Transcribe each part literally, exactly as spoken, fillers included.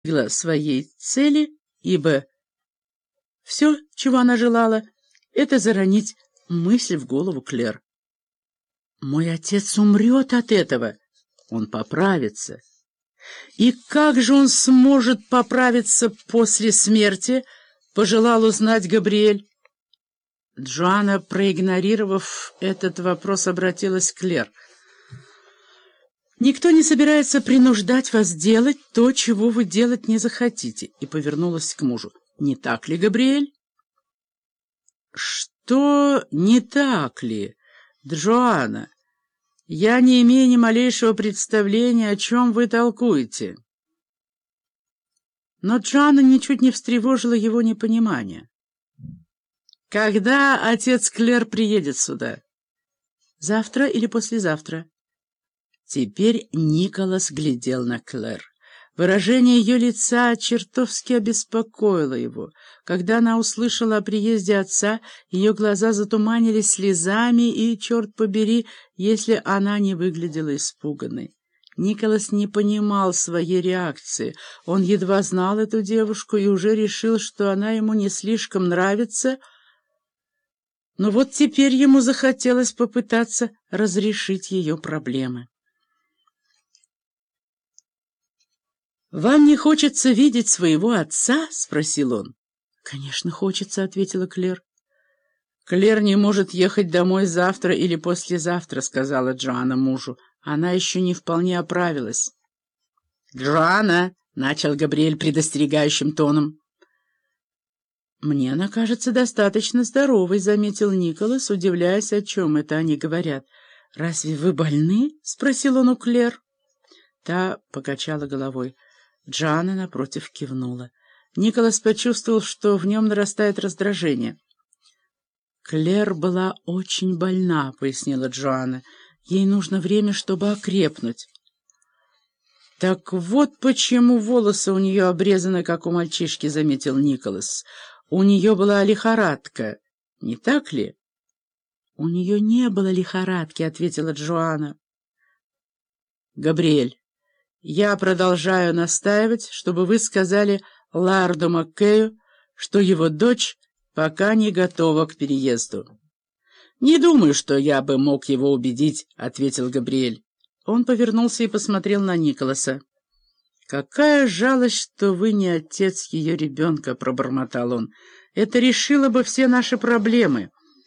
достигла своей цели, ибо все, чего она желала, это заронить мысль в голову Клэр. «Мой отец умрет от этого, он поправится». «И как же он сможет поправиться после смерти?» — пожелал узнать Габриэль. Джоанна, проигнорировав этот вопрос, обратилась к Клэр. «Никто не собирается принуждать вас делать то, чего вы делать не захотите», и повернулась к мужу. «Не так ли, Габриэль?» «Что не так ли, Джоанна? Я не имею ни малейшего представления, о чем вы толкуете». Но Джоанна ничуть не встревожила его непонимание. «Когда отец Клэр приедет сюда? Завтра или послезавтра?» Теперь Николас глядел на Клэр. Выражение ее лица чертовски обеспокоило его. Когда она услышала о приезде отца, ее глаза затуманились слезами, и, черт побери, если она не выглядела испуганной. Николас не понимал своей реакции. Он едва знал эту девушку и уже решил, что она ему не слишком нравится, но вот теперь ему захотелось попытаться разрешить ее проблемы. «Вам не хочется видеть своего отца?» — спросил он. «Конечно, хочется», — ответила Клэр. «Клэр не может ехать домой завтра или послезавтра», — сказала Джоанна мужу. «Она еще не вполне оправилась». «Джоанна!» — начал Габриэль предостерегающим тоном. «Мне она кажется достаточно здоровой», — заметил Николас, удивляясь, о чем это они говорят. «Разве вы больны?» — спросил он у Клэр. Та покачала головой. Джоанна, напротив, кивнула. Николас почувствовал, что в нем нарастает раздражение. «Клэр была очень больна», — пояснила Джоанна. «Ей нужно время, чтобы окрепнуть». «Так вот почему волосы у нее обрезаны, как у мальчишки», — заметил Николас. «У нее была лихорадка, не так ли?» «У нее не было лихорадки», — ответила Джоанна. «Габриэль, я продолжаю настаивать, чтобы вы сказали Ларду Маккею, что его дочь пока не готова к переезду». «Не думаю, что я бы мог его убедить», — ответил Габриэль. Он повернулся и посмотрел на Николаса. «Какая жалость, что вы не отец ее ребенка», — пробормотал он. «Это решило бы все наши проблемы».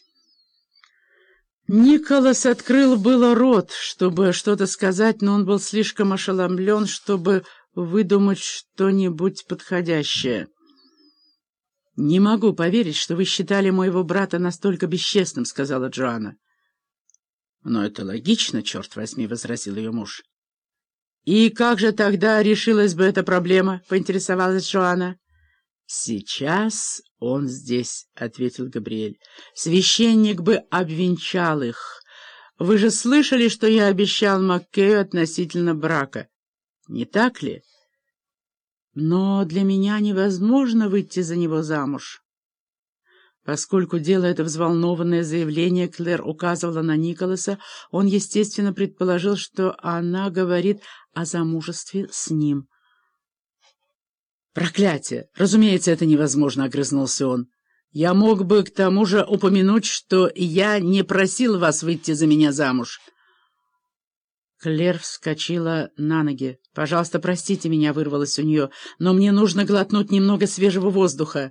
Николас открыл было рот, чтобы что-то сказать, но он был слишком ошеломлен, чтобы выдумать что-нибудь подходящее. «Не могу поверить, что вы считали моего брата настолько бесчестным», — сказала Джоанна. «Но это логично, черт возьми», — возразил ее муж. «И как же тогда решилась бы эта проблема?» — поинтересовалась Джоанна. «Сейчас он здесь», — ответил Габриэль. «Священник бы обвенчал их. Вы же слышали, что я обещал Маккею относительно брака, не так ли? Но для меня невозможно выйти за него замуж». Поскольку дело это взволнованное заявление Клэр указывала на Николаса, он, естественно, предположил, что она говорит о замужестве с ним. «Проклятие! Разумеется, это невозможно», — огрызнулся он. «Я мог бы к тому же упомянуть, что я не просил вас выйти за меня замуж». Клэр вскочила на ноги. «Пожалуйста, простите меня», — вырвалось у нее, «но мне нужно глотнуть немного свежего воздуха».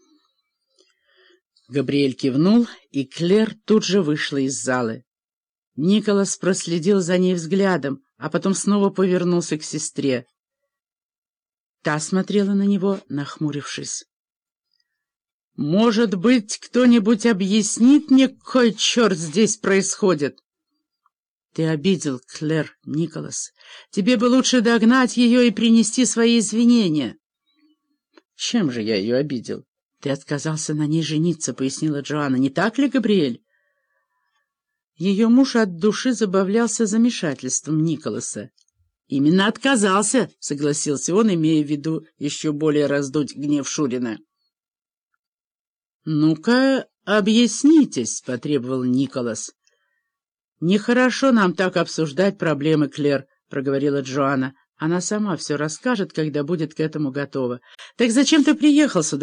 Габриэль кивнул, и Клэр тут же вышла из залы. Николас проследил за ней взглядом, а потом снова повернулся к сестре. Та смотрела на него, нахмурившись. «Может быть, кто-нибудь объяснит мне, какой черт здесь происходит?» «Ты обидел Клэр, Николас. Тебе бы лучше догнать ее и принести свои извинения». «Чем же я ее обидел?» «Ты отказался на ней жениться», — пояснила Джоанна. «Не так ли, Габриэль?» Ее муж от души забавлялся замешательством Николаса. «Именно отказался», — согласился он, имея в виду еще более раздуть гнев Шурина. «Ну-ка, объяснитесь», — потребовал Николас. «Нехорошо нам так обсуждать проблемы, Клэр», — проговорила Джоанна. Она сама все расскажет, когда будет к этому готова. Так зачем ты приехал сюда?